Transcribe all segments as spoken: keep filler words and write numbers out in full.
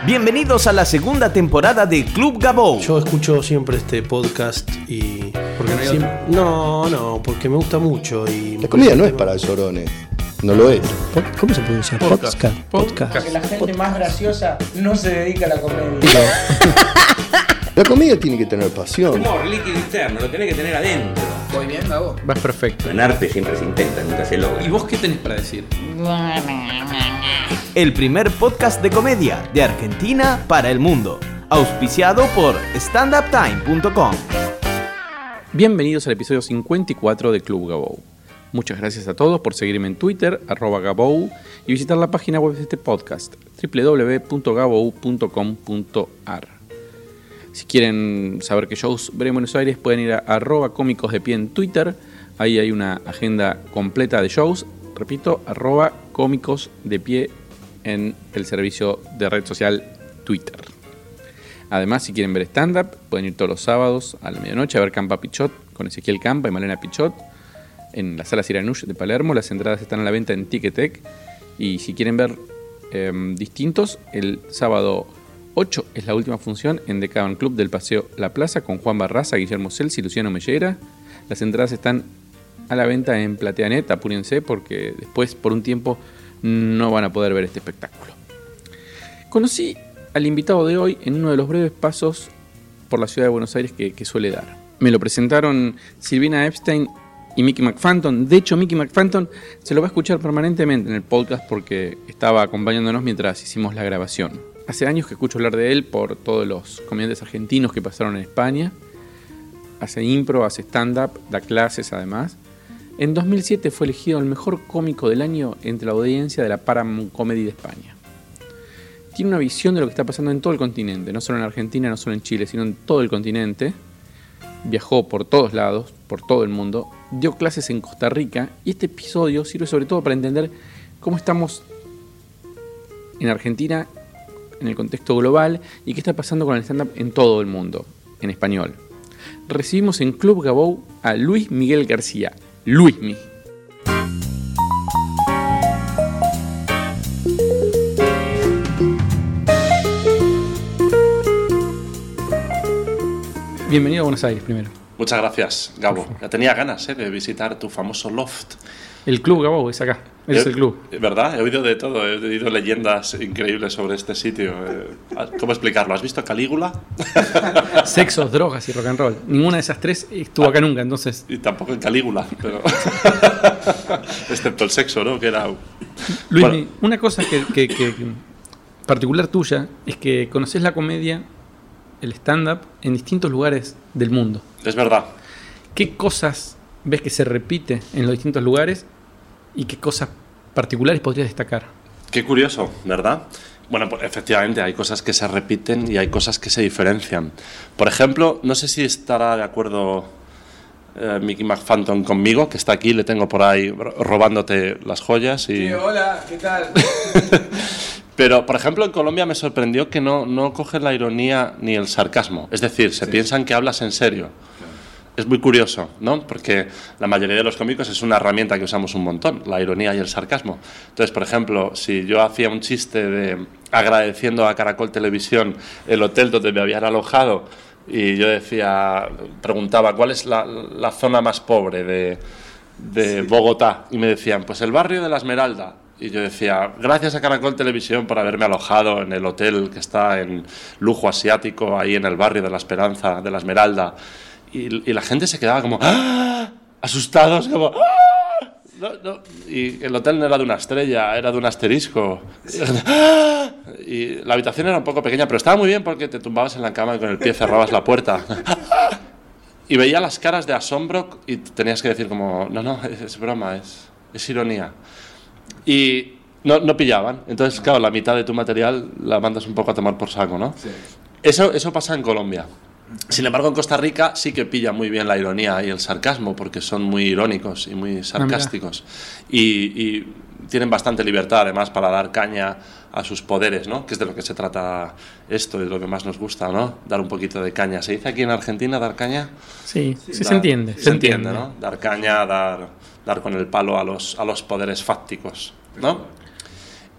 Bienvenidos a la segunda temporada de Club Gabou. Yo escucho siempre este podcast y... ¿Porque no hay siempre... otro? No, no, porque me gusta mucho y... La comida no es para llorones, no lo es. ¿Cómo se pronuncia? Podcast. Podcast. Podcast. Porque la gente más graciosa no se dedica a la comedia. La comida tiene que tener pasión. Humor líquido interno, lo tenés que tener adentro. ¿Voy bien, Gabo? Vas perfecto. En arte siempre se intenta, nunca se logra. ¿Y vos qué tenés para decir? El primer podcast de comedia de Argentina para el mundo. Auspiciado por stand up time punto com. Bienvenidos al episodio cincuenta y cuatro de Club Gabou. Muchas gracias a todos por seguirme en Twitter, arroba Gabou, y visitar la página web de este podcast, doble u doble u doble u punto gabou punto com punto a r. Si quieren saber qué shows veré en Buenos Aires, pueden ir a arroba cómicos de pie en Twitter. Ahí hay una agenda completa de shows. Repito, arroba cómicos de pie en el servicio de red social Twitter. Además, si quieren ver stand-up, pueden ir todos los sábados a la medianoche a ver Campa Pichot con Ezequiel Campa y Malena Pichot en la sala Siranush de Palermo. Las entradas están a la venta en Ticketek. Y si quieren ver eh, distintos, el sábado ocho es la última función en The Cavern Club del Paseo La Plaza con Juan Barraza, Guillermo Celsi y Luciano Mellera. Las entradas están a la venta en Plateanet, apúrense porque después por un tiempo no van a poder ver este espectáculo. Conocí al invitado de hoy en uno de los breves pasos por la ciudad de Buenos Aires que, que suele dar. Me lo presentaron Silvina Epstein y Mickey McFanton. De hecho, Mickey McFanton se lo va a escuchar permanentemente en el podcast porque estaba acompañándonos mientras hicimos la grabación. Hace años que escucho hablar de él por todos los comediantes argentinos que pasaron en España. Hace impro, hace stand-up, da clases además. En dos mil siete fue elegido el mejor cómico del año entre la audiencia de la Paramount Comedy de España. Tiene una visión de lo que está pasando en todo el continente, no solo en Argentina, no solo en Chile, sino en todo el continente. Viajó por todos lados, por todo el mundo, dio clases en Costa Rica y este episodio sirve sobre todo para entender cómo estamos en Argentina en el contexto global y qué está pasando con el stand-up en todo el mundo, en español. Recibimos en Club Gabou a Luis Miguel García, Luismi. Bienvenido a Buenos Aires primero. Muchas gracias, Gabo. Ya tenía ganas ¿eh? de visitar tu famoso loft. El Club Gabou es acá, es He, el club. ¿Verdad? He oído de todo, he oído leyendas increíbles sobre este sitio. ¿Cómo explicarlo? ¿Has visto Calígula? Sexos, drogas y rock and roll. Ninguna de esas tres estuvo acá nunca, entonces... Y tampoco en Calígula, pero... excepto el sexo, ¿no? Que era... Luis, bueno. Una cosa que, que, que particular tuya es que conoces la comedia, el stand-up, en distintos lugares del mundo. Es verdad. ¿Qué cosas ves que se repite en los distintos lugares y qué cosas particulares podrías destacar? Qué curioso, ¿verdad? Bueno, pues efectivamente hay cosas que se repiten y hay cosas que se diferencian. Por ejemplo, no sé si estará de acuerdo eh, Mickey McFanton conmigo, que está aquí, le tengo por ahí robándote las joyas. Y... Sí, hola, ¿qué tal? Pero, por ejemplo, en Colombia me sorprendió que no, no cogen la ironía ni el sarcasmo. Es decir, se sí. piensan que hablas en serio. Es muy curioso, ¿no? Porque la mayoría de los cómicos es una herramienta que usamos un montón, la ironía y el sarcasmo. Entonces, por ejemplo, si yo hacía un chiste de agradeciendo a Caracol Televisión el hotel donde me habían alojado y yo decía, preguntaba, ¿cuál es la, la zona más pobre de, de sí. Bogotá? Y me decían, pues el barrio de La Esmeralda. Y yo decía, gracias a Caracol Televisión por haberme alojado en el hotel que está en lujo asiático, ahí en el barrio de La Esperanza, de La Esmeralda. Y, y la gente se quedaba como ¡ah! Asustados, como ¡ah! No, no. Y el hotel no era de una estrella, era de un asterisco. ¡Ah! Y la habitación era un poco pequeña, pero estaba muy bien porque te tumbabas en la cama y con el pie cerrabas la puerta. Y veía las caras de asombro y tenías que decir como, no, no, es, es broma, es, es ironía. Y no, no pillaban. Entonces, claro, la mitad de tu material la mandas un poco a tomar por saco, ¿no? Sí. Eso, eso pasa en Colombia. Sin embargo, en Costa Rica sí que pilla muy bien la ironía y el sarcasmo, porque son muy irónicos y muy sarcásticos. Ah, y, y tienen bastante libertad, además, para dar caña a sus poderes, ¿no? Que es de lo que se trata esto, y de lo que más nos gusta, ¿no? Dar un poquito de caña. ¿Se dice aquí en Argentina dar caña? Sí, sí, sí dar, se entiende. Se, se entiende, entiende, ¿no? Dar caña, dar, dar con el palo a los, a los poderes fácticos, ¿no?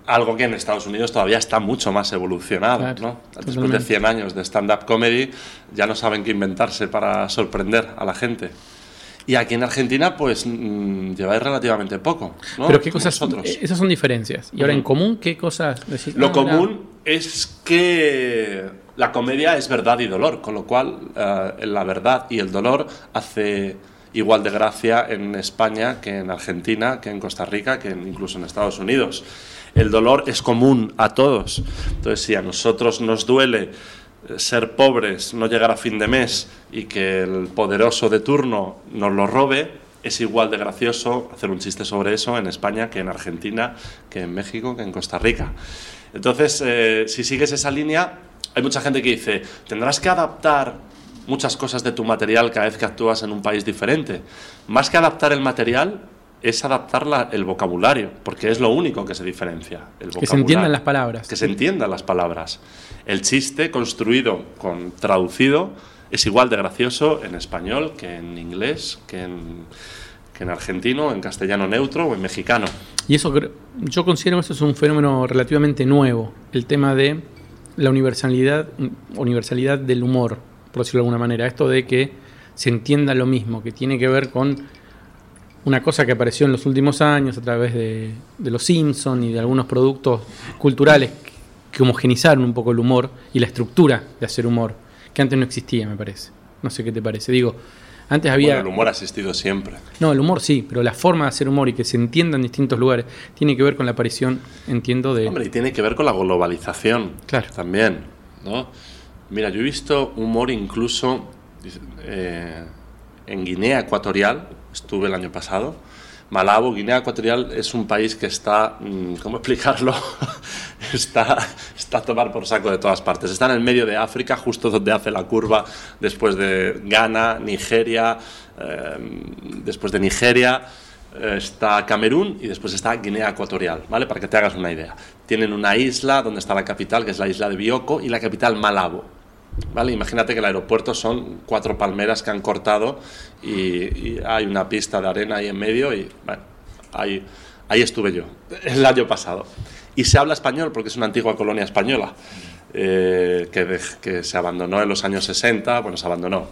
Algo que en Estados Unidos todavía está mucho más evolucionado, claro, ¿no? Después totalmente. de cien años de stand-up comedy, ya no saben qué inventarse para sorprender a la gente. Y aquí en Argentina, pues, mmm, lleváis relativamente poco, ¿no? Pero qué Como cosas, vosotros. eh, esas son diferencias. Y ahora, Ujú. en común, ¿qué cosas decís? Lo Ah, común mira. es que la comedia es verdad y dolor, con lo cual eh, la verdad y el dolor hace igual de gracia en España que en Argentina, que en Costa Rica, que en- incluso en Estados Unidos. El dolor es común a todos. Entonces, si a nosotros nos duele eh, ser pobres, no llegar a fin de mes y que el poderoso de turno nos lo robe, es igual de gracioso hacer un chiste sobre eso en España que en Argentina, que en México, que en Costa Rica. Entonces, eh, si sigues esa línea, hay mucha gente que dice, tendrás que adaptar muchas cosas de tu material cada vez que actúas en un país diferente. Más que adaptar el material, es adaptar la- el vocabulario, porque es lo único que se diferencia. El Que se entiendan las palabras. Que se entiendan las palabras. El chiste construido con traducido es igual de gracioso en español que en inglés, que en, que en argentino, en castellano neutro o en mexicano. Y eso, cre- yo considero que eso es un fenómeno relativamente nuevo, el tema de la universalidad, universalidad del humor, por decirlo de alguna manera. Esto de que se entienda lo mismo, que tiene que ver con una cosa que apareció en los últimos años a través de, de los Simpsons y de algunos productos culturales que homogenizaron un poco el humor y la estructura de hacer humor, que antes no existía, me parece. No sé qué te parece. Digo, antes había... Bueno, el humor ha existido siempre. No, el humor sí, pero la forma de hacer humor y que se entienda en distintos lugares tiene que ver con la aparición, entiendo, de... Hombre, y tiene que ver con la globalización Claro. también, ¿no? Mira, yo he visto humor incluso eh, en Guinea Ecuatorial, estuve el año pasado. Malabo, Guinea Ecuatorial, es un país que está, mm, ¿cómo explicarlo? está, está a tomar por saco de todas partes. Está en el medio de África, justo donde hace la curva después de Ghana, Nigeria, eh, después de Nigeria eh, está Camerún y después está Guinea Ecuatorial, ¿vale? Para que te hagas una idea. Tienen una isla donde está la capital, que es la isla de Bioko, y la capital Malabo. ¿Vale? Imagínate que el aeropuerto son cuatro palmeras que han cortado y, y hay una pista de arena ahí en medio y bueno, ahí, ahí estuve yo el año pasado. Y se habla español porque es una antigua colonia española eh, que, de, que se abandonó en los años sesenta, bueno, se abandonó.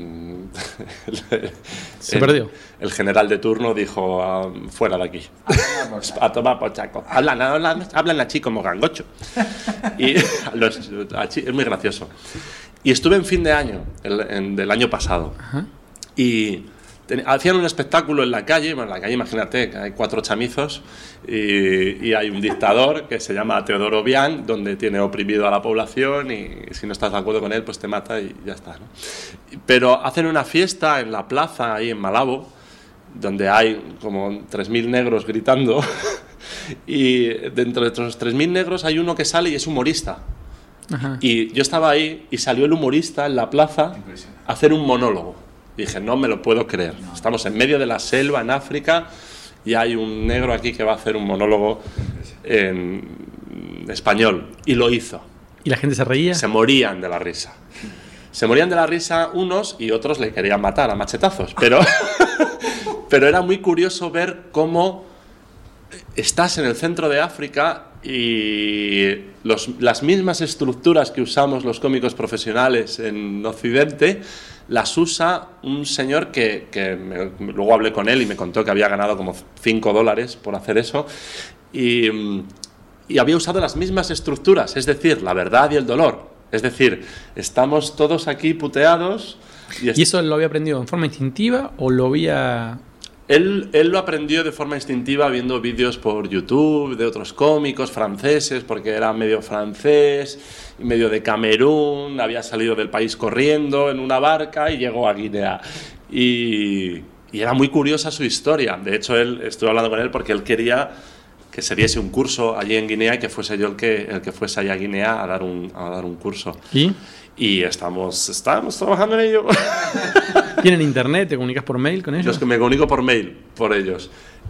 Se el, perdió. El general de turno dijo, ah, fuera de aquí. A tomar por saco. Hablan, hablan, hablan así como gangocho. Y los, así, es muy gracioso. Y estuve en fin de año, el, en, del año pasado. Ajá. Y ten, hacían un espectáculo en la calle. Bueno, en la calle, imagínate, que hay cuatro chamizos y, y hay un dictador que se llama Teodoro Obiang, donde tiene oprimido a la población y si no estás de acuerdo con él, pues te mata y ya está, ¿no? Pero hacen una fiesta en la plaza, ahí en Malabo, donde hay como tres mil negros gritando y dentro de esos tres mil negros hay uno que sale y es humorista. Ajá. Y yo estaba ahí y salió el humorista en la plaza a hacer un monólogo. Y dije, no me lo puedo creer. Estamos en medio de la selva, en África, y hay un negro aquí que va a hacer un monólogo en español. Y lo hizo. ¿Y la gente se reía? Se morían de la risa. Se morían de la risa unos y otros le querían matar a machetazos. Pero, pero era muy curioso ver cómo estás en el centro de África y los, las mismas estructuras que usamos los cómicos profesionales en Occidente las usa un señor que, que me, luego hablé con él y me contó que había ganado como cinco dólares por hacer eso y, y había usado las mismas estructuras, es decir, la verdad y el dolor. Es decir, estamos todos aquí puteados. Y, ¿Y eso lo había aprendido en forma instintiva o lo había...? Él, él lo aprendió de forma instintiva viendo vídeos por YouTube de otros cómicos franceses, porque era medio francés, medio de Camerún, había salido del país corriendo en una barca y llegó a Guinea. Y, y era muy curiosa su historia. De hecho, él, estuve hablando con él porque él quería que se diese un curso allí en Guinea y que fuese yo el que, el que fuese allá a Guinea a dar un, a dar un curso. ¿Y? Y estamos, estamos trabajando en ello. ¿Tienen internet? ¿Te comunicas por mail con ellos? Los que me comunico por mail, por ellos.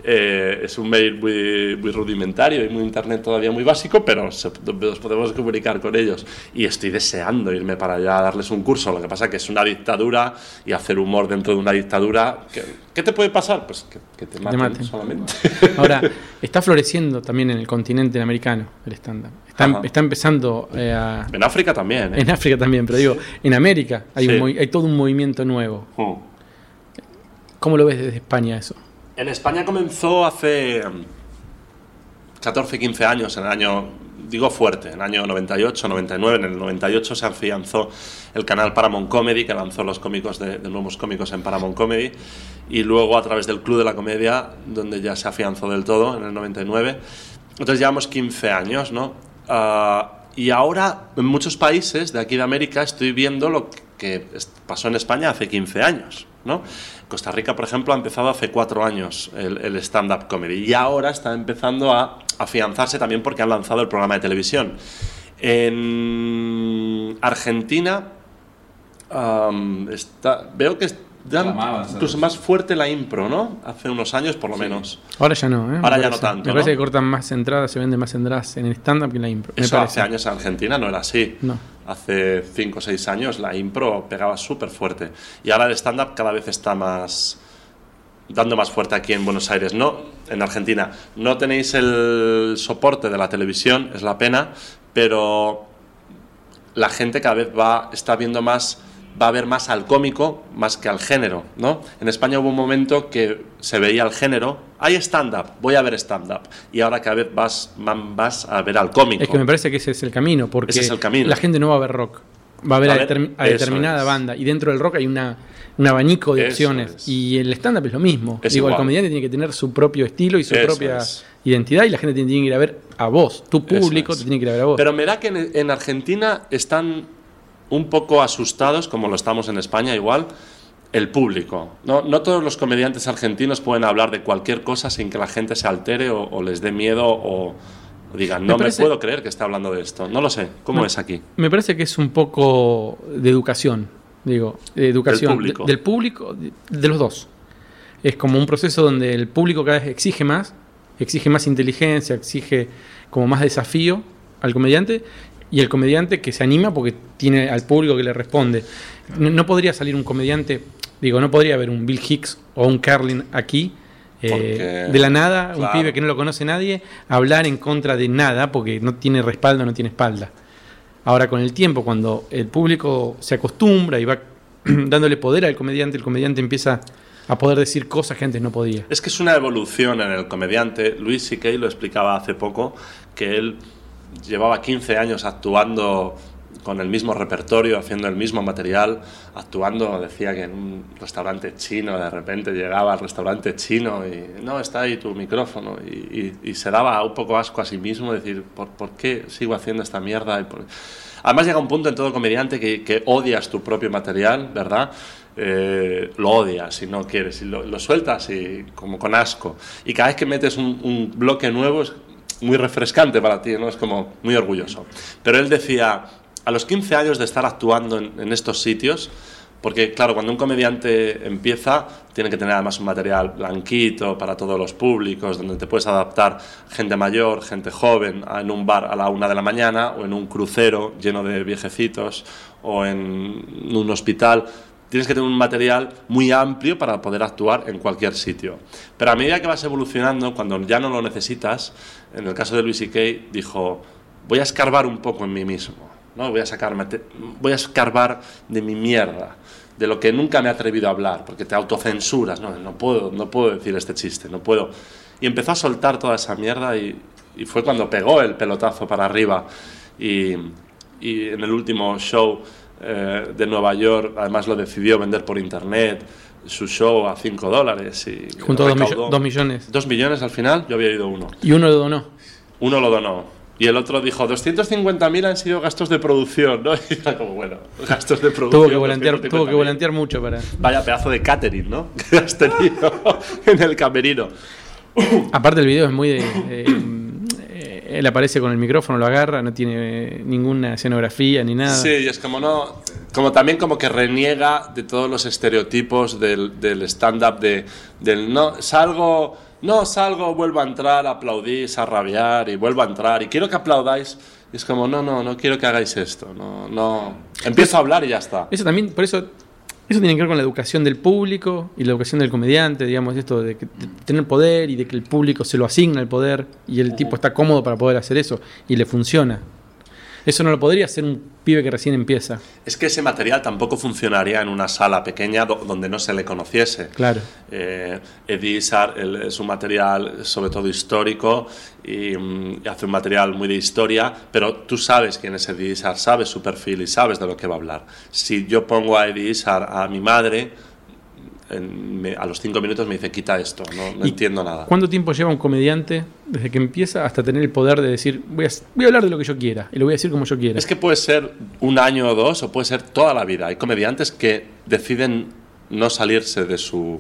Eh, es un mail muy, muy rudimentario y muy internet todavía muy básico, pero se, nos podemos comunicar con ellos. Y estoy deseando irme para allá a darles un curso. Lo que pasa es que es una dictadura y hacer humor dentro de una dictadura. ¿Qué, qué te puede pasar? Pues que, que te, maten te maten solamente. Ahora, está floreciendo también en el continente americano el stand-up. Está, está empezando eh, a... En África también. ¿eh? En África también, pero digo, en América hay, sí. un, hay todo un movimiento nuevo. Hmm. ¿Cómo lo ves desde España eso? En España comenzó hace catorce, quince años, en el año, digo fuerte, en el año noventa y ocho, noventa y nueve. En el noventa y ocho se afianzó el canal Paramount Comedy, que lanzó los cómicos de, de nuevos cómicos en Paramount Comedy, y luego a través del Club de la Comedia, donde ya se afianzó del todo en el noventa y nueve. Entonces llevamos quince años, ¿no? Uh, y ahora en muchos países de aquí de América estoy viendo lo que pasó en España hace quince años, ¿no? Costa Rica, por ejemplo, ha empezado hace cuatro años el, el stand-up comedy y ahora está empezando a afianzarse también porque han lanzado el programa de televisión. En Argentina um, está, veo que dan incluso más fuerte la impro, ¿no? Hace unos años, por lo sí. menos. Ahora ya no, ¿eh? Ahora me ya parece, no tanto, Me parece ¿no? que cortan más entradas, se venden más entradas en el stand-up que en la impro. Eso me hace parece. años en Argentina no era así. No. Hace cinco o seis años la impro pegaba súper fuerte. Y ahora el stand-up cada vez está más... dando más fuerte aquí en Buenos Aires. No, en Argentina. No tenéis el soporte de la televisión, es la pena, pero la gente cada vez va está viendo más... va a ver más al cómico más que al género, ¿no? En España hubo un momento que se veía al género, hay stand-up, voy a ver stand-up, y ahora cada vez vas, vas a ver al cómico. Es que me parece que ese es el camino, porque ese es el camino. La gente no va a ver rock, va a ver a, a, determin a determinada es. banda, y dentro del rock hay una, un abanico de Eso opciones, es. Y el stand-up es lo mismo. Es Digo, igual. El comediante tiene que tener su propio estilo y su Eso propia es. identidad, y la gente tiene que ir a ver a vos, tu público es. te tiene que ir a ver a vos. Pero me da que en, en Argentina están un poco asustados, como lo estamos en España igual, el público. No, no todos los comediantes argentinos pueden hablar de cualquier cosa sin que la gente se altere o, o les dé miedo o, o digan, no me, parece, me puedo creer que esté hablando de esto. No lo sé. ¿Cómo me, es aquí? Me parece que es un poco de educación, digo, de educación. Del público. De, del público, de, de los dos. Es como un proceso donde el público cada vez exige más, exige más inteligencia, exige como más desafío al comediante, y el comediante que se anima porque tiene al público que le responde. No, no podría salir un comediante, digo, no podría haber un Bill Hicks o un Carlin aquí, eh, de la nada, claro. Un pibe que no lo conoce nadie, hablar en contra de nada porque no tiene respaldo, no tiene espalda. Ahora, con el tiempo, cuando el público se acostumbra y va dándole poder al comediante, el comediante empieza a poder decir cosas que antes no podía. Es que es una evolución en el comediante. Louis C K lo explicaba hace poco, que él llevaba quince años actuando con el mismo repertorio, haciendo el mismo material, actuando, decía que en un restaurante chino, de repente llegaba al restaurante chino y no, está ahí tu micrófono, y, y, y se daba un poco asco a sí mismo, decir, ¿por, por qué sigo haciendo esta mierda? Y por... Además llega un punto en todo comediante que, que odias tu propio material, ¿verdad? Eh, lo odias y no quieres, y lo, lo sueltas y como con asco. Y cada vez que metes un, un bloque nuevo es muy refrescante para ti, ¿no? Es como muy orgulloso. Pero él decía, a los quince años de estar actuando en, en estos sitios, porque claro, cuando un comediante empieza, tiene que tener además un material blanquito para todos los públicos, donde te puedes adaptar gente mayor, gente joven, en un bar a la una de la mañana, o en un crucero lleno de viejecitos, o en un hospital. Tienes que tener un material muy amplio para poder actuar en cualquier sitio. Pero a medida que vas evolucionando, cuando ya no lo necesitas, en el caso de Louis C K dijo, voy a escarbar un poco en mí mismo, ¿no? Voy a sacarme, voy a escarbar de mi mierda, de lo que nunca me he atrevido a hablar, porque te autocensuras, no, no puedo, no puedo decir este chiste, no puedo. Y empezó a soltar toda esa mierda y, y fue cuando pegó el pelotazo para arriba. Y, y en el último show eh, de Nueva York, además lo decidió vender por internet, su show a cinco dólares. Y junto a dos, millo dos millones. Dos millones al final, yo había ido uno. Y uno lo donó. Uno lo donó. Y el otro dijo, doscientos cincuenta mil han sido gastos de producción, ¿no? Y era como, bueno, gastos de producción. Tuvo que volantear, tuvo que volantear mucho para... Vaya pedazo de catering, ¿no? Que has tenido en el camerino. Aparte el video es muy de... de eh, él aparece con el micrófono, lo agarra, no tiene ninguna escenografía ni nada. Sí, y es como no... como también como que reniega de todos los estereotipos del, del stand-up, de, del no, salgo, no salgo, vuelvo a entrar, aplaudís, a rabiar y vuelvo a entrar y quiero que aplaudáis. Y es como, no, no, no quiero que hagáis esto, no, no. Empiezo a hablar y ya está. Eso también, por eso, eso tiene que ver con la educación del público y la educación del comediante, digamos, esto de, que, de tener poder y de que el público se lo asigna el poder y el tipo está cómodo para poder hacer eso y le funciona. Eso no lo podría hacer un pibe que recién empieza. Es que ese material tampoco funcionaría en una sala pequeña do- donde no se le conociese. Claro. Eh, Eddie Izzard el, es un material sobre todo histórico y, mm, y hace un material muy de historia, pero tú sabes quién es Eddie Izzard, sabes su perfil y sabes de lo que va a hablar. Si yo pongo a Eddie Izzard a mi madre, en, me, a los cinco minutos me dice, quita esto, no, no entiendo nada. ¿Cuánto tiempo lleva un comediante desde que empieza hasta tener el poder de decir, voy a, voy a hablar de lo que yo quiera y lo voy a decir como yo quiera? Es que puede ser un año o dos o puede ser toda la vida. Hay comediantes que deciden no salirse de su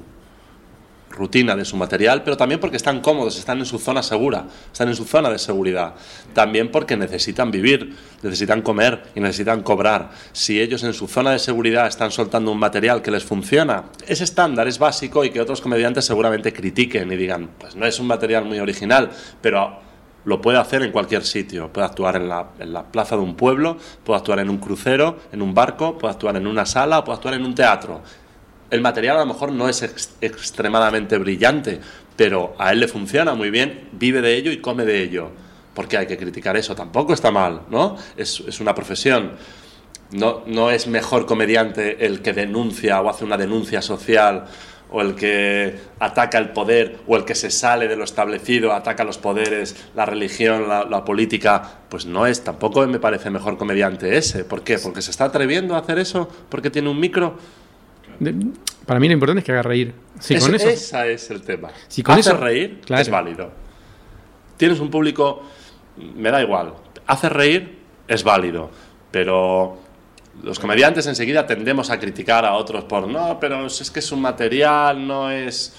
rutina, de su material, pero también porque están cómodos, están en su zona segura, están en su zona de seguridad. También porque necesitan vivir, necesitan comer y necesitan cobrar. Si ellos en su zona de seguridad están soltando un material que les funciona, es estándar, es básico y que otros comediantes seguramente critiquen y digan, pues no es un material muy original, pero lo puede hacer en cualquier sitio. Puede actuar en la, en la plaza de un pueblo, puede actuar en un crucero, en un barco, puede actuar en una sala, puede actuar en un teatro. El material a lo mejor no es ex- extremadamente brillante, pero a él le funciona muy bien, vive de ello y come de ello. Porque hay que criticar eso, tampoco está mal, ¿no? Es, es una profesión. No, no es mejor comediante el que denuncia o hace una denuncia social, o el que ataca el poder, o el que se sale de lo establecido, ataca los poderes, la religión, la, la política. Pues no es, tampoco me parece mejor comediante ese. ¿Por qué? ¿Porque se está atreviendo a hacer eso? ¿Porque tiene un micro? De, para mí lo importante es que haga reír. Sí, Ese, con eso, esa es el tema. Si con Hace eso, reír, claro. es válido. Tienes un público, me da igual. Hace reír, es válido. Pero los comediantes enseguida tendemos a criticar a otros por, no, pero es que su material no es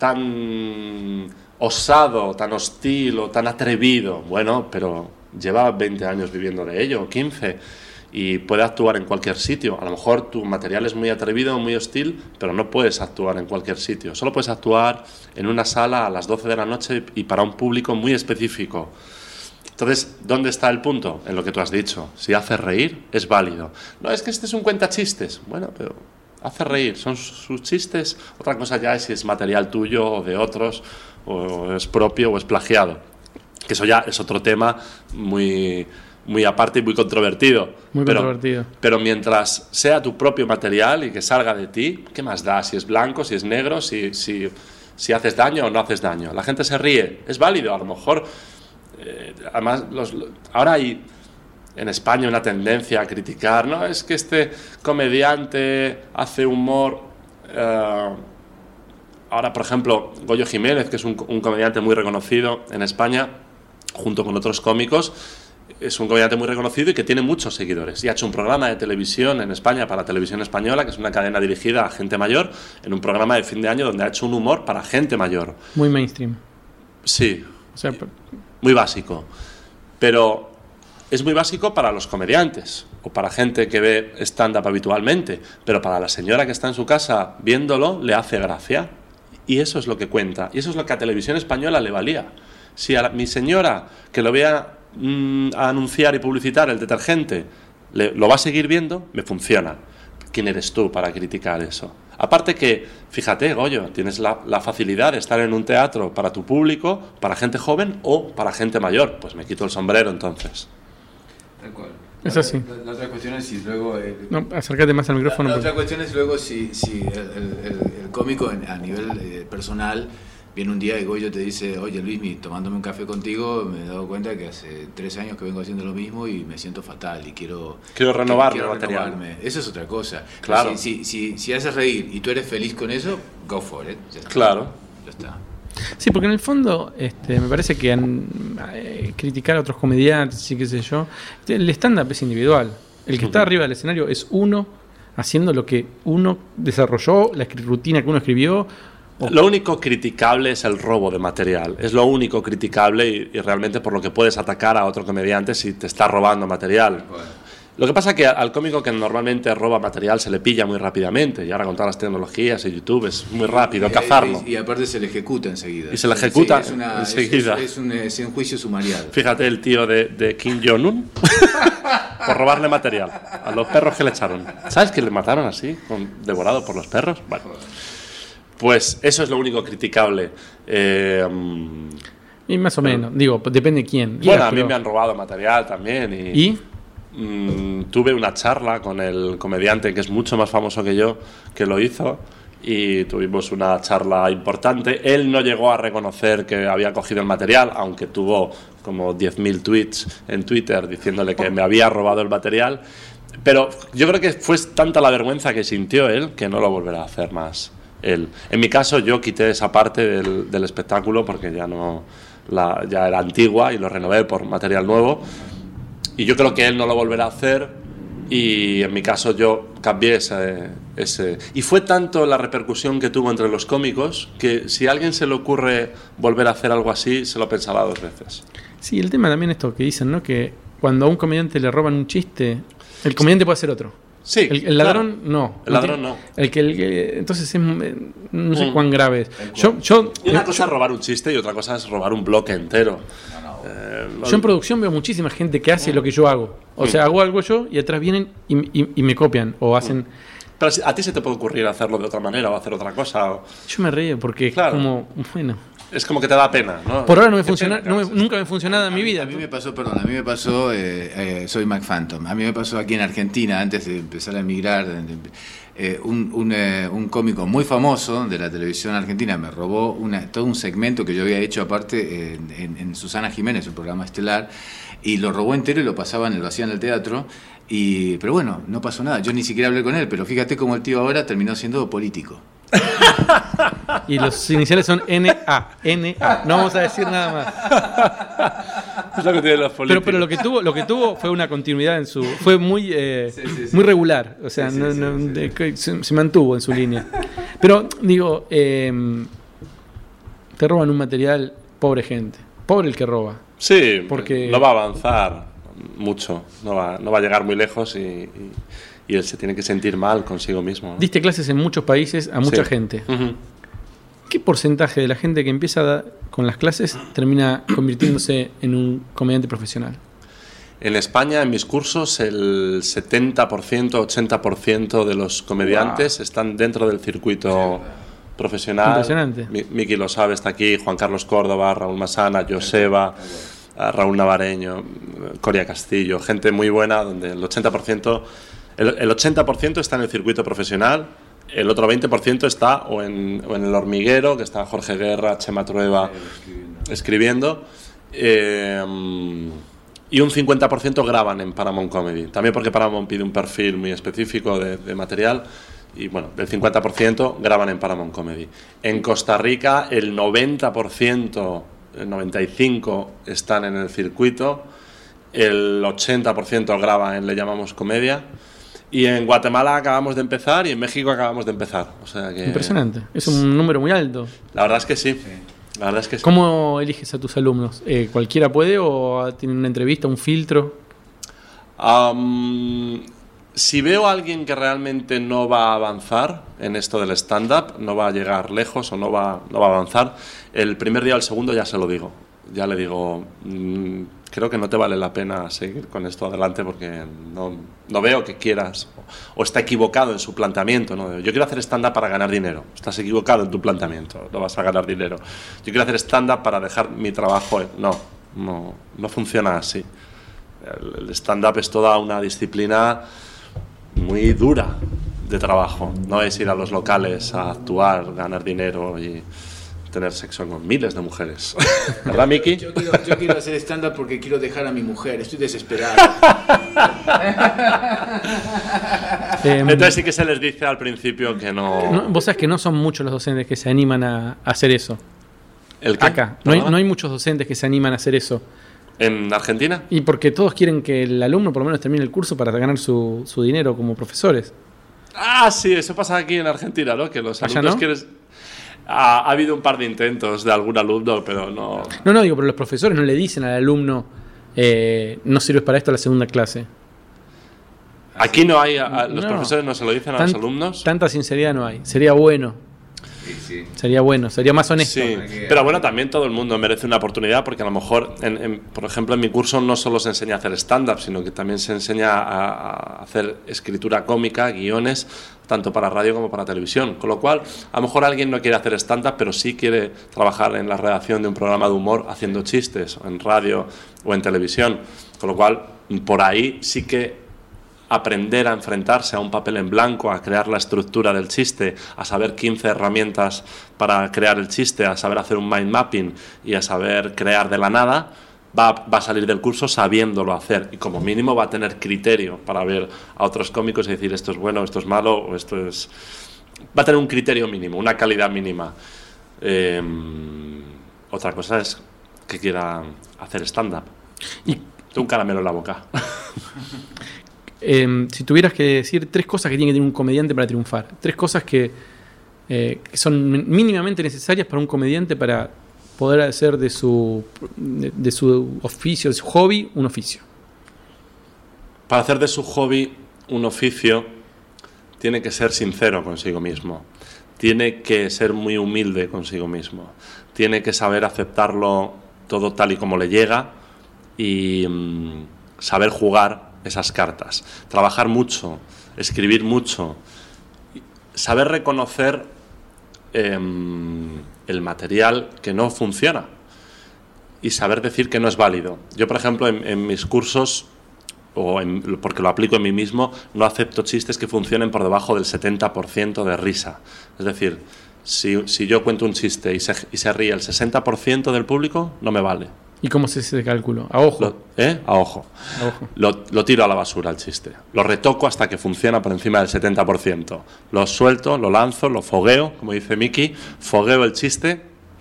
tan osado, tan hostil o tan atrevido. Bueno, pero lleva veinte años viviendo de ello, quince, y puede actuar en cualquier sitio. A lo mejor tu material es muy atrevido, muy hostil, pero no puedes actuar en cualquier sitio. Solo puedes actuar en una sala a las doce de la noche y para un público muy específico. Entonces, ¿dónde está el punto? En lo que tú has dicho. Si hace reír, es válido. No, es que este es un cuentachistes. Bueno, pero hace reír. Son sus chistes. Otra cosa ya es si es material tuyo o de otros, o es propio o es plagiado. Que eso ya es otro tema muy... muy aparte y muy controvertido. Muy pero, controvertido. Pero mientras sea tu propio material y que salga de ti, ¿qué más da? Si es blanco, si es negro, si, si, si haces daño o no haces daño. La gente se ríe, es válido, a lo mejor. Eh, además, los, ahora hay en España una tendencia a criticar, no, es que este comediante hace humor. Eh, ahora, por ejemplo, Goyo Jiménez, que es un, un comediante muy reconocido en España, junto con otros cómicos, es un comediante muy reconocido y que tiene muchos seguidores. Y ha hecho un programa de televisión en España para Televisión Española, que es una cadena dirigida a gente mayor, en un programa de fin de año donde ha hecho un humor para gente mayor. Muy mainstream. Sí, O sea, muy básico. Pero es muy básico para los comediantes o para gente que ve stand-up habitualmente. Pero para la señora que está en su casa viéndolo, le hace gracia. Y eso es lo que cuenta. Y eso es lo que a Televisión Española le valía. Si a la, mi señora, que lo vea a anunciar y publicitar el detergente, le, lo va a seguir viendo, me funciona. ¿Quién eres tú para criticar eso? Aparte que, fíjate, Goyo, tienes la, la facilidad de estar en un teatro para tu público, para gente joven o para gente mayor. Pues me quito el sombrero entonces. Tal cual. Es así. La, la otra cuestión es si luego... Eh, no, acércate más al micrófono. La, la porque... otra cuestión es luego si, si el, el, el cómico en, a nivel eh, personal viene un día y Goyo te dice, oye Luismi, tomándome un café contigo me he dado cuenta que hace tres años que vengo haciendo lo mismo y me siento fatal y quiero... Quiero renovarme quiero material. renovarme. Eso es otra cosa. Claro. Si, si, si, si haces reír y tú eres feliz con eso, go for it. Ya está. Claro. Ya está. Sí, porque en el fondo este, me parece que an, eh, criticar a otros comediantes y qué sé yo, el stand-up es individual. El que está arriba del escenario es uno haciendo lo que uno desarrolló, la rutina que uno escribió. O... Lo único criticable es el robo de material. Es lo único criticable y, y realmente por lo que puedes atacar a otro comediante si te está robando material. Bueno. Lo que pasa es que al cómico que normalmente roba material se le pilla muy rápidamente, y ahora con todas las tecnologías y YouTube es muy rápido cazarlo. Y, y aparte se le ejecuta enseguida. Y se le ejecuta sí, es una, enseguida. Es, es, es, un, es un juicio sumarial. Fíjate el tío de, de Kim Jong-un por robarle material a los perros que le echaron. ¿Sabes que le mataron así, con, devorado por los perros? Bueno, pues eso es lo único criticable. Eh, y más o menos, digo, depende de quién. Bueno, Ya, a mí pero... me han robado material también. ¿Y? ¿Y? Mm, tuve una charla con el comediante que es mucho más famoso que yo, que lo hizo, y tuvimos una charla importante. Él no llegó a reconocer que había cogido el material, aunque tuvo como diez mil tweets en Twitter diciéndole que me había robado el material. Pero yo creo que fue tanta la vergüenza que sintió él que no lo volverá a hacer más él. En mi caso, yo quité esa parte del, del espectáculo porque ya no la, ya era antigua y lo renové por material nuevo. Y yo creo que él no lo volverá a hacer, y en mi caso yo cambié ese, ese... Y fue tanto la repercusión que tuvo entre los cómicos que si a alguien se le ocurre volver a hacer algo así, se lo pensará dos veces. Sí, el tema también es esto que dicen, ¿no? Que cuando a un comediante le roban un chiste, el comediante puede hacer otro. Sí, el, el ladrón claro. no. El ladrón no. El que, el que entonces es, no sé Mm. cuán grave es. Yo, yo, Y una yo, cosa es robar un chiste y otra cosa es robar un bloque entero. Eh, yo en producción veo muchísima gente que hace lo que yo hago. O sea, hago algo yo y atrás vienen y, y, y me copian o hacen... Pero si- a ti se te puede ocurrir hacerlo de otra manera o hacer otra cosa. o- Yo me río porque Claro. es como, bueno... Es como que te da pena, ¿no? Por ahora no me Qué funciona, pena, no me- sí. nunca me ha funcionado en mi vida. A mí me pasó, perdón, a mí me pasó, eh, eh, soy McPhantom, a mí me pasó aquí en Argentina, antes de empezar a emigrar, eh, un, un, eh, un cómico muy famoso de la televisión argentina me robó una, todo un segmento que yo había hecho aparte en, en, en Susana Jiménez, un programa estelar, y lo robó entero y lo pasaban, lo hacían en el teatro, y, pero bueno, no pasó nada, yo ni siquiera hablé con él, pero fíjate cómo el tío ahora terminó siendo político. Y los iniciales son N A. N A. No vamos a decir nada más. Es lo que tienen los Pero, políticos. pero lo que tuvo, lo que tuvo fue una continuidad en su, fue muy, eh, Sí, sí, sí. muy regular. O sea, Sí, sí, no- sí, no- sí. de- que se, se mantuvo en su línea. Pero digo, eh, te roban un material, pobre gente, pobre el que roba. Sí, Porque- no va a avanzar mucho, no va, no va a llegar muy lejos y, y, y él se tiene que sentir mal consigo mismo, ¿no? Diste clases en muchos países a mucha Sí. gente. Ujú. ¿Qué porcentaje de la gente que empieza a dar con las clases termina convirtiéndose en un comediante profesional? En España, en mis cursos, el setenta por ciento, ochenta por ciento de los comediantes están dentro del circuito profesional. Impresionante. Mi- Miki lo sabe, está aquí, Juan Carlos Córdoba, Raúl Masana, Joseba, a Raúl Navareño, Coria Castillo, gente muy buena, donde el ochenta por ciento, el, el ochenta por ciento está en el circuito profesional, el otro veinte por ciento está o en, o en El Hormiguero, que está Jorge Guerra, Chema Trueba escribiendo, eh, y un cincuenta por ciento graban en Paramount Comedy, también porque Paramount pide un perfil muy específico de, de material. Y bueno, del cincuenta por ciento graban en Paramount Comedy. En Costa Rica el noventa por ciento, el noventa y cinco por ciento están en el circuito, el ochenta por ciento graba en Le Llamamos Comedia, y en Guatemala acabamos de empezar y en México acabamos de empezar. O sea que, Impresionante. Es un número muy alto. La verdad es que sí. La verdad es que sí. ¿Cómo eliges a tus alumnos? Eh, ¿Cualquiera puede o tienen una entrevista, un filtro? Am, si veo a alguien que realmente no va a avanzar en esto del stand-up, no va a llegar lejos o no va, no va a avanzar, el primer día o el segundo ya se lo digo. Ya le digo, mm, creo que no te vale la pena seguir con esto adelante porque no, no veo que quieras o, o está equivocado en su planteamiento, ¿no? Yo quiero hacer stand-up para ganar dinero. Estás equivocado en tu planteamiento, no vas a ganar dinero. Yo quiero hacer stand-up para dejar mi trabajo. No, no, no funciona así. El, el stand-up es toda una disciplina muy dura de trabajo. No es ir a los locales a actuar, ganar dinero y tener sexo con miles de mujeres. ¿Verdad, Miki? Yo quiero, yo quiero hacer stand-up porque quiero dejar a mi mujer, estoy desesperado. Eh, Entonces sí que se les dice al principio que no... no, vos sabés que no son muchos los docentes que se animan a, a hacer eso. ¿El qué? Acá. No hay, ¿Perdona? no hay muchos docentes que se animan a hacer eso. ¿En Argentina? Y porque todos quieren que el alumno por lo menos termine el curso para ganar su, su dinero como profesores. Ah, sí, eso pasa aquí en Argentina, ¿no? Que los ¿Allá alumnos no? quieren... Ha, ha habido un par de intentos de algún alumno, pero no... No, no, digo, pero los profesores no le dicen al alumno, eh, no sirves para esto la segunda clase. Aquí no hay, a, a, los No. profesores no se lo dicen a Tan- los alumnos. Tanta sinceridad no hay. Sería bueno. Sí, sí. Sería bueno. Sería más honesto. Sí, que- pero bueno, también todo el mundo merece una oportunidad porque a lo mejor, en, en- por ejemplo, en mi curso no solo se enseña a hacer stand-up, sino que también se enseña a, a hacer escritura cómica, guiones, tanto para radio como para televisión. Con lo cual, a lo mejor alguien no quiere hacer stand-up, pero sí quiere trabajar en la redacción de un programa de humor haciendo chistes, o en radio o en televisión. Con lo cual, por ahí sí que aprender a enfrentarse a un papel en blanco, a crear la estructura del chiste, a saber quince herramientas para crear el chiste, a saber hacer un mind mapping y a saber crear de la nada, va, va a salir del curso sabiéndolo hacer y como mínimo va a tener criterio para ver a otros cómicos y decir esto es bueno, esto es malo, o esto es... Va a tener un criterio mínimo, una calidad mínima. Eh, otra cosa es que quiera hacer stand-up. Y- Tengo un caramelo en la boca. Eh, si tuvieras que decir tres cosas que tiene que tener un comediante para triunfar, tres cosas que, eh, que son mínimamente necesarias para un comediante para poder hacer de su, de, de su oficio, de su hobby, un oficio. Para hacer de su hobby un oficio, tiene que ser sincero consigo mismo, tiene que ser muy humilde consigo mismo, tiene que saber aceptarlo todo tal y como le llega y mm, saber jugar esas cartas, trabajar mucho, escribir mucho, saber reconocer eh, el material que no funciona y saber decir que no es válido. Yo, por ejemplo, en, en mis cursos, o en, porque lo aplico en mí mismo, no acepto chistes que funcionen por debajo del setenta por ciento de risa. Es decir, si, si yo cuento un chiste y se, y se ríe el sesenta por ciento del público, no me vale. ¿Y cómo se hace ese cálculo? A ojo. Lo, ¿eh? A ojo. A ojo. Lo, lo tiro a la basura el chiste. Lo retoco hasta que funciona por encima del setenta por ciento. Lo suelto, lo lanzo, lo fogueo, como dice Miki, fogueo el chiste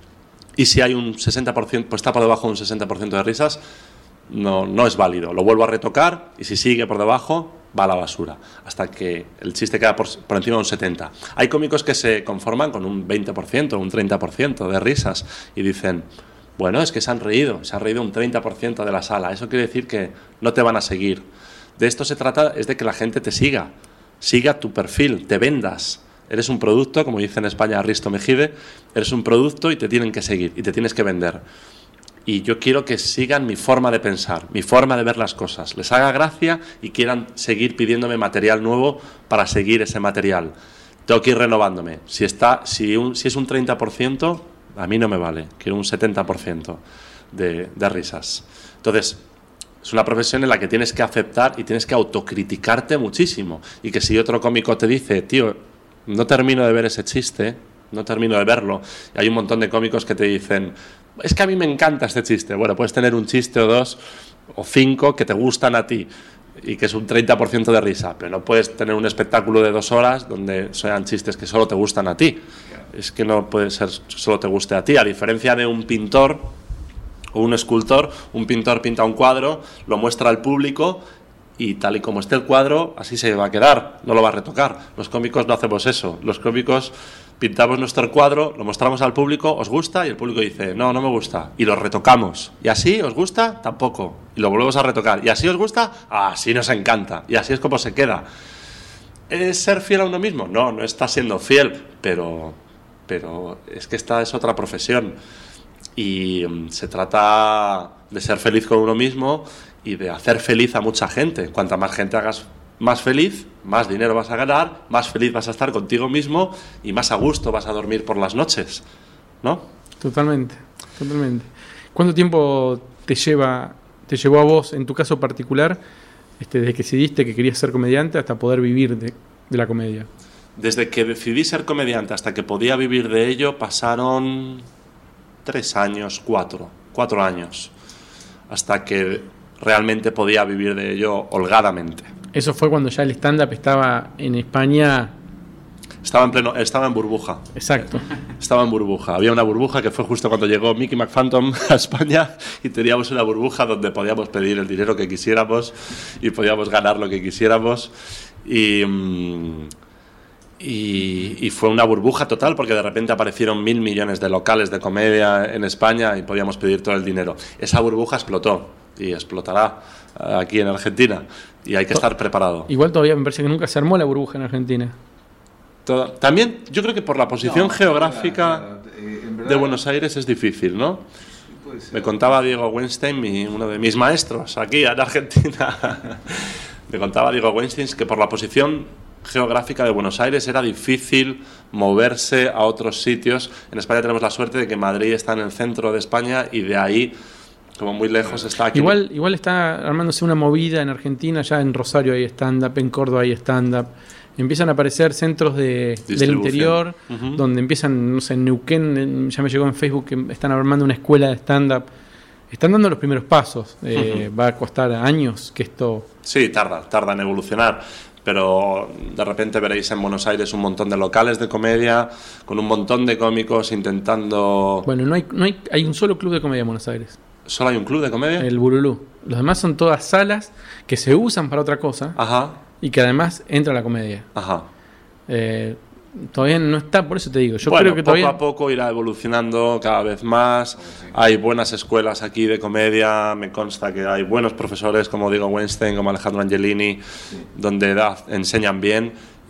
y si hay un sesenta por ciento, pues está por debajo de un sesenta por ciento de risas, no, no es válido. Lo vuelvo a retocar y si sigue por debajo, va a la basura, hasta que el chiste queda por, por encima de un setenta por ciento. Hay cómicos que se conforman con un veinte por ciento, un treinta por ciento de risas y dicen... Bueno, es que se han reído, se ha reído un treinta por ciento de la sala. Eso quiere decir que no te van a seguir. De esto se trata, es de que la gente te siga, siga tu perfil, te vendas. Eres un producto, como dice en España Risto Mejide, eres un producto y te tienen que seguir y te tienes que vender. Y yo quiero que sigan mi forma de pensar, mi forma de ver las cosas. Les haga gracia y quieran seguir pidiéndome material nuevo para seguir ese material. Tengo que ir renovándome. Si, está, si, un, si es un treinta por ciento... a mí no me vale, quiero un setenta por ciento de, de risas. Entonces, es una profesión en la que tienes que aceptar y tienes que autocriticarte muchísimo. Y que si otro cómico te dice, tío, no termino de ver ese chiste, no termino de verlo, y hay un montón de cómicos que te dicen, es que a mí me encanta este chiste. Bueno, puedes tener un chiste o dos o cinco que te gustan a ti y que es un treinta por ciento de risa, pero no puedes tener un espectáculo de dos horas donde sean chistes que solo te gustan a ti. Es que no puede ser solo te guste a ti. A diferencia de un pintor o un escultor, un pintor pinta un cuadro, lo muestra al público y tal y como esté el cuadro, así se va a quedar, no lo va a retocar. Los cómicos no hacemos eso. Los cómicos pintamos nuestro cuadro, lo mostramos al público, ¿os gusta? Y el público dice, no, no me gusta. Y lo retocamos. ¿Y así os gusta? Tampoco. Y lo volvemos a retocar. ¿Y así os gusta? Ah, así nos encanta. Y así es como se queda. ¿Es ser fiel a uno mismo? No, no está siendo fiel, pero... pero es que esta es otra profesión y um, se trata de ser feliz con uno mismo y de hacer feliz a mucha gente. Cuanta más gente hagas más feliz, más dinero vas a ganar, más feliz vas a estar contigo mismo y más a gusto vas a dormir por las noches, ¿no? Totalmente, totalmente. ¿Cuánto tiempo te lleva, te llevó a vos, en tu caso particular, este, desde que decidiste que querías ser comediante hasta poder vivir de, de la comedia? Desde que decidí ser comediante hasta que podía vivir de ello pasaron tres años, cuatro, cuatro años, hasta que realmente podía vivir de ello holgadamente. Eso fue cuando ya el stand-up estaba en España. Estaba en pleno, estaba en burbuja. Exacto. Estaba en burbuja. Había una burbuja que fue justo cuando llegó Mickey McPhantom a España y teníamos una burbuja donde podíamos pedir el dinero que quisiéramos y podíamos ganar lo que quisiéramos y... Mmm, Y, y fue una burbuja total porque de repente aparecieron mil millones de locales de comedia en España y podíamos pedir todo el dinero. Esa burbuja explotó y explotará aquí en Argentina y hay que estar preparado. Igual todavía me parece que nunca se armó la burbuja en Argentina. Todo, también yo creo que por la posición No, geográfica claro, claro. Eh, en verdad, de Buenos Aires es difícil, ¿no? puede ser. Me contaba Diego Weinstein, mi, uno de mis maestros aquí en Argentina, me contaba Diego Weinstein que por la posición geográfica de Buenos Aires era difícil moverse a otros sitios. En España tenemos la suerte de que Madrid está en el centro de España y de ahí, como muy lejos, está aquí. Igual, igual está armándose una movida en Argentina, ya en Rosario hay stand-up, en Córdoba hay stand-up. Empiezan a aparecer centros de, del interior, uh-huh. donde empiezan, no sé, en Neuquén, en, ya me llegó en Facebook que están armando una escuela de stand-up. Están dando los primeros pasos. Eh, uh-huh. Va a costar años que esto... Sí, tarda, tarda en evolucionar. Pero de repente veréis en Buenos Aires un montón de locales de comedia, con un montón de cómicos intentando... Bueno, no hay, no hay, hay un solo club de comedia en Buenos Aires. ¿Solo hay un club de comedia? El Burulú. Los demás son todas salas que se usan para otra cosa. Ajá. Y que además entra la comedia. Ajá. Eh, todavía no está, por eso te digo. Yo bueno, creo que poco todavía... a poco irá evolucionando cada vez más. Hay buenas escuelas aquí de comedia. Me consta que hay buenos profesores como Diego Weinstein, como Alejandro Angelini, sí. donde da, enseñan bien.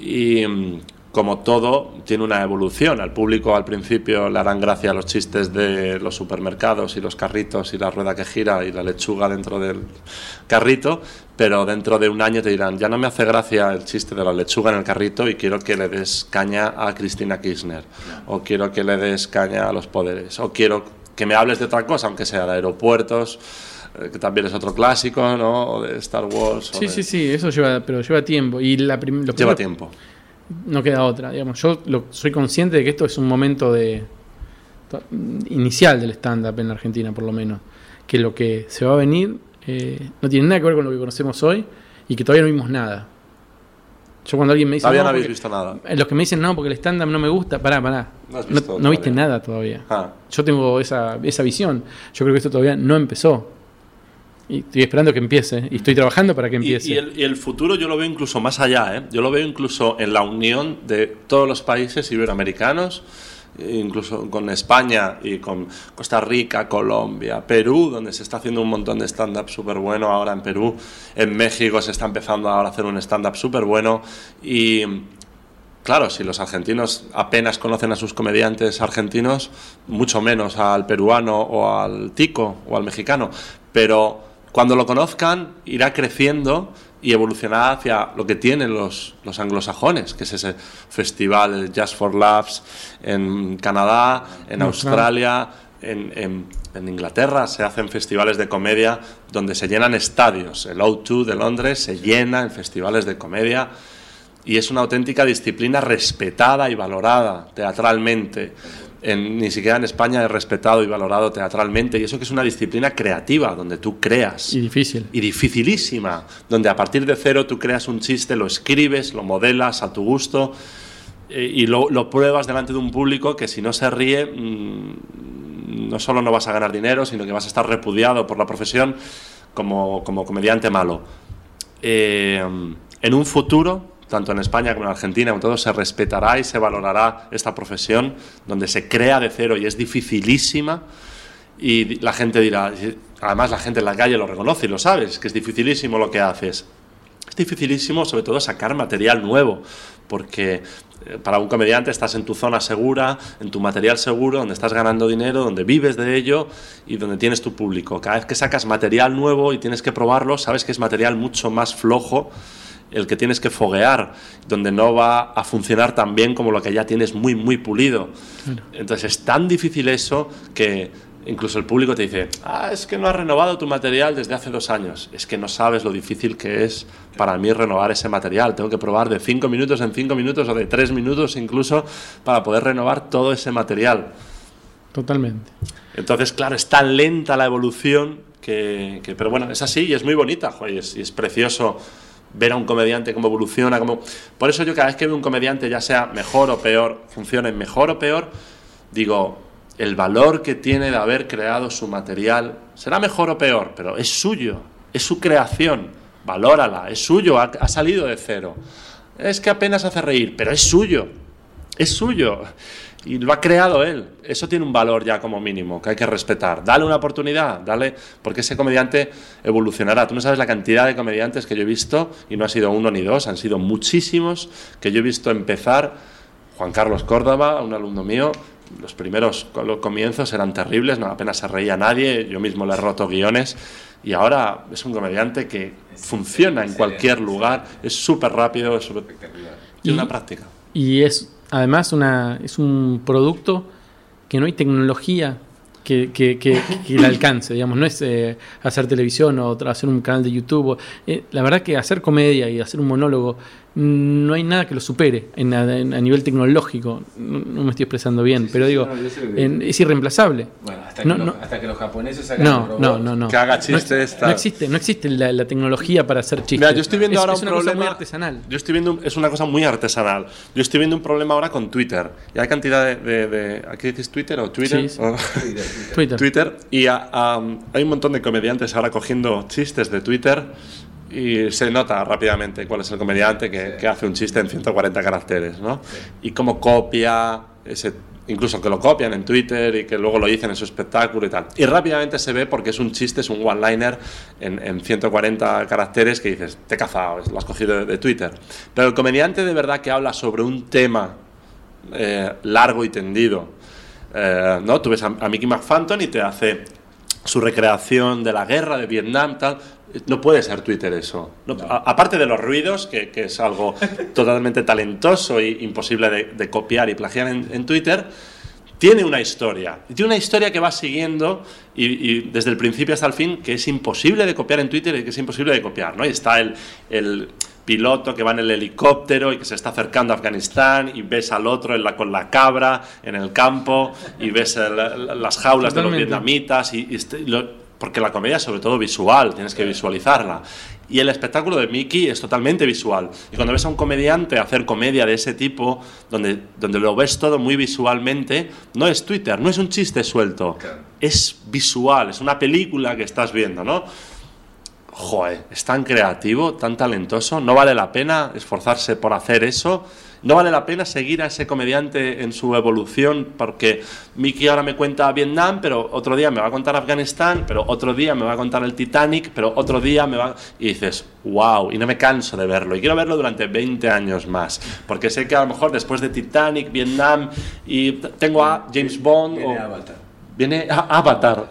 Y como todo, tiene una evolución. Al público al principio le harán gracia los chistes de los supermercados y los carritos y la rueda que gira y la lechuga dentro del carrito, pero dentro de un año te dirán, ya no me hace gracia el chiste de la lechuga en el carrito y quiero que le des caña a Cristina Kirchner, o quiero que le des caña a los poderes, o quiero que me hables de otra cosa, aunque sea de aeropuertos, que también es otro clásico, ¿no? O de Star Wars. Sí, de... sí, sí, eso lleva, pero lleva tiempo. Y la prim- lo lleva primero, tiempo. No queda otra, digamos. Yo lo, soy consciente de que esto es un momento de to, inicial del stand-up en la Argentina, por lo menos. Que lo que se va a venir eh, no tiene nada que ver con lo que conocemos hoy y que todavía no vimos nada. Yo cuando alguien me dice... Todavía no, no habéis porque, visto nada. Los que me dicen no, porque el stand-up no me gusta, pará, pará. No, has no, visto no viste nada todavía. Ah. Yo tengo esa, esa visión. Yo creo que esto todavía no empezó. Y estoy esperando que empiece. Y estoy trabajando para que empiece. Y, y, el, y el futuro yo lo veo incluso más allá, ¿eh? Yo lo veo incluso en la unión de todos los países iberoamericanos, incluso con España y con Costa Rica, Colombia, Perú, donde se está haciendo un montón de stand-up súper bueno ahora en Perú. En México se está empezando ahora a hacer un stand-up súper bueno. Y claro, si los argentinos apenas conocen a sus comediantes argentinos, mucho menos al peruano o al tico o al mexicano. Pero cuando lo conozcan, irá creciendo y evolucionará hacia lo que tienen los, los anglosajones, que es ese festival, el Just for Laughs, en Canadá, en no, Australia, claro. en, en, en Inglaterra se hacen festivales de comedia donde se llenan estadios. El O dos de Londres se llena en festivales de comedia y es una auténtica disciplina respetada y valorada teatralmente. En, ni siquiera en España es respetado y valorado teatralmente, y eso que es una disciplina creativa, donde tú creas. Y difícil. Y dificilísima, donde a partir de cero tú creas un chiste, lo escribes, lo modelas a tu gusto, eh, y lo, lo pruebas delante de un público que si no se ríe, mmm, no solo no vas a ganar dinero, sino que vas a estar repudiado por la profesión como, como comediante malo. Eh, en un futuro, tanto en España como en Argentina, en todo, se respetará y se valorará esta profesión, donde se crea de cero y es dificilísima, y la gente dirá, además la gente en la calle lo reconoce y lo sabes, que es dificilísimo lo que haces. Es dificilísimo sobre todo sacar material nuevo, porque para un comediante estás en tu zona segura, en tu material seguro, donde estás ganando dinero, donde vives de ello y donde tienes tu público. Cada vez que sacas material nuevo y tienes que probarlo, sabes que es material mucho más flojo, el que tienes que foguear, donde no va a funcionar tan bien como lo que ya tienes muy, muy pulido. Claro. Entonces es tan difícil eso que incluso el público te dice, ah, es que no has renovado tu material desde hace dos años. Es que no sabes lo difícil que es para mí renovar ese material. Tengo que probar de cinco minutos en cinco minutos o de tres minutos incluso para poder renovar todo ese material. Totalmente. Entonces, claro, es tan lenta la evolución que, que pero bueno, es así y es muy bonita, joder, y, es, y es precioso ver a un comediante cómo evoluciona, cómo... Por eso yo cada vez que veo un comediante, ya sea mejor o peor, funcione mejor o peor, digo, el valor que tiene de haber creado su material, será mejor o peor, pero es suyo, es su creación, valórala, es suyo, ha, ha salido de cero. Es que apenas hace reír, pero es suyo. es suyo y lo ha creado él. Eso tiene un valor ya como mínimo que hay que respetar. Dale una oportunidad, dale, porque ese comediante evolucionará. Tú no sabes la cantidad de comediantes que yo he visto, y no ha sido uno ni dos, han sido muchísimos que yo he visto empezar. Juan Carlos Córdoba, un alumno mío, los primeros comienzos eran terribles, no apenas se reía nadie, yo mismo le he roto guiones, y ahora es un comediante que funciona en cualquier lugar, es súper rápido, es súper... y una práctica. Y es además una, es un producto que no hay tecnología que, que, que, que le alcance, digamos, no es eh, hacer televisión o hacer un canal de YouTube. Eh, la verdad que hacer comedia y hacer un monólogo, no hay nada que lo supere en, en, a nivel tecnológico. No, no me estoy expresando bien, sí, pero sí, digo, no, en, es irreemplazable. Bueno, hasta que, no, los, no, hasta que los japoneses sacan no, un robot no, no, no. que haga chistes. No, no existe, no existe la, la tecnología para hacer chistes. Mira, yo estoy viendo es, ahora es un una problema cosa muy artesanal. Yo estoy viendo, es una cosa muy artesanal. Yo estoy viendo un problema ahora con Twitter. Y hay cantidad de, de, de ¿aquí dices Twitter o Twitter? Sí, sí. Oh. Twitter, Twitter. Twitter. Y a, um, hay un montón de comediantes ahora cogiendo chistes de Twitter. Y se nota rápidamente cuál es el comediante que, sí. que hace un chiste en ciento cuarenta caracteres, ¿no? Sí. Y cómo copia, ese, incluso que lo copian en Twitter y que luego lo dicen en su espectáculo y tal. Y rápidamente se ve porque es un chiste, es un one-liner en, en ciento cuarenta caracteres que dices, te he cazado, lo has cogido de, de Twitter. Pero el comediante de verdad que habla sobre un tema eh, largo y tendido, eh, ¿no? Tú ves a, a Mickey McPhanton y te hace su recreación de la guerra de Vietnam, tal. No puede ser Twitter eso. No, no. A, aparte de los ruidos, que, que es algo totalmente talentoso e imposible de, de copiar y plagiar en, en Twitter, tiene una historia. Tiene una historia que va siguiendo y, y desde el principio hasta el fin, que es imposible de copiar en Twitter y que es imposible de copiar, ¿no? Y está el, el piloto que va en el helicóptero y que se está acercando a Afganistán y ves al otro en la, con la cabra en el campo y ves el, las jaulas Totalmente. de los vietnamitas y, y este, lo, porque la comedia es sobre todo visual, tienes que visualizarla. Y el espectáculo de Mickey es totalmente visual. Y cuando ves a un comediante hacer comedia de ese tipo, donde, donde lo ves todo muy visualmente, no es Twitter, no es un chiste suelto, claro. Es visual, es una película que estás viendo, ¿no? Joder, es tan creativo, tan talentoso, no vale la pena esforzarse por hacer eso. No vale la pena seguir a ese comediante en su evolución, porque Mickey ahora me cuenta Vietnam, pero otro día me va a contar Afganistán, pero otro día me va a contar el Titanic, pero otro día me va... Y dices, wow, y no me canso de verlo. Y quiero verlo durante veinte años más, porque sé que a lo mejor después de Titanic, Vietnam, y tengo a James Bond... Viene o... Avatar. Viene a Avatar.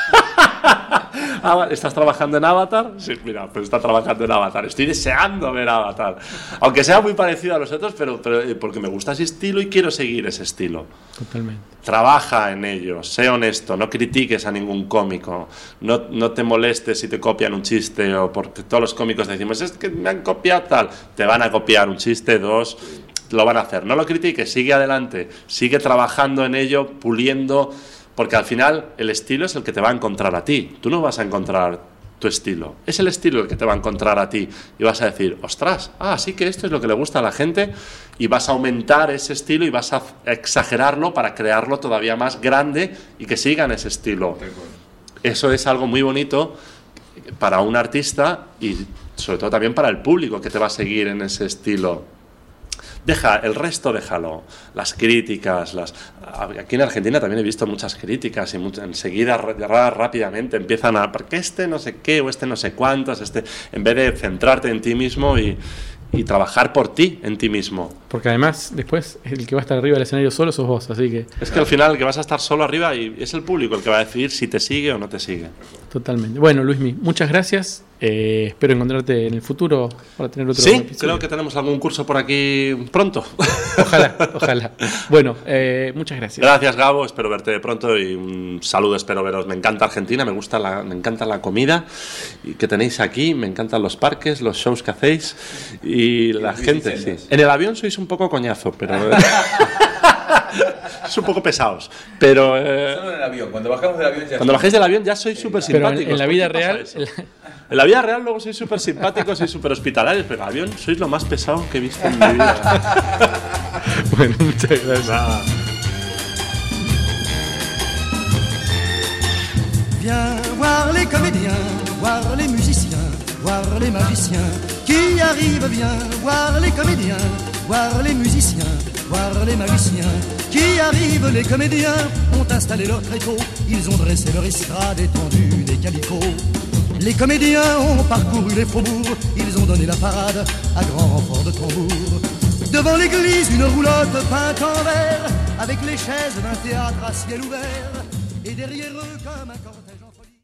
¿Estás trabajando en Avatar? Sí, mira, pues está trabajando en Avatar. Estoy deseando ver Avatar. Aunque sea muy parecido a los otros, pero, pero porque me gusta ese estilo y quiero seguir ese estilo. Totalmente. Trabaja en ello, sé honesto, no critiques a ningún cómico, no, no te molestes si te copian un chiste, o porque todos los cómicos decimos, es que me han copiado tal. Te van a copiar un chiste, dos, lo van a hacer. No lo critiques, sigue adelante, sigue trabajando en ello, puliendo... Porque al final el estilo es el que te va a encontrar a ti. Tú no vas a encontrar tu estilo. Es el estilo el que te va a encontrar a ti. Y vas a decir, ostras, ah, sí que esto es lo que le gusta a la gente. Y vas a aumentar ese estilo y vas a exagerarlo para crearlo todavía más grande y que sigan ese estilo. Eso es algo muy bonito para un artista y sobre todo también para el público que te va a seguir en ese estilo. Deja, el resto déjalo, las críticas, las... aquí en Argentina también he visto muchas críticas y mucho, enseguida rápidamente empiezan a, porque este no sé qué o este no sé cuántos, este, en vez de centrarte en ti mismo y, y trabajar por ti, en ti mismo. Porque además después el que va a estar arriba del escenario solo sos vos, así que... Es que al final el que vas a estar solo arriba y es el público el que va a decidir si te sigue o no te sigue. Totalmente. Bueno, Luismi, muchas gracias. Eh, espero encontrarte en el futuro para tener otro Sí, episodio. Creo que tenemos algún curso por aquí pronto. Ojalá, ojalá. Bueno, eh, muchas gracias. Gracias, Gabo, espero verte de pronto y un saludo, espero veros. Me encanta Argentina, me gusta la, me encanta la comida que tenéis aquí, me encantan los parques, los shows que hacéis y la gente, sí. En el avión sois un poco coñazo, pero... Es un poco pesados, pero... Eh, Solo en el avión, cuando bajamos del avión ya... Cuando bajéis del avión ya sois súper simpáticos. Pero en, en la vida real... En la vida real luego sois súper simpáticos, sois súper hospitalarios, pero en el avión sois lo más pesado que he visto en mi vida. Bueno, muchas gracias. Nada. Viens voir les comédiens, voir les musiciens, voir les magiciens qui arrivent, viens voir les comédiens, voir les musiciens voir les magiciens qui arrivent, les comédiens ont installé leur tréteau, ils ont dressé leur estrade étendue des calicots. Les comédiens ont parcouru les faubourgs, ils ont donné la parade à grand renfort de tambour. Devant l'église, une roulotte peinte en vert, avec les chaises d'un théâtre à ciel ouvert, et derrière eux comme un cortège.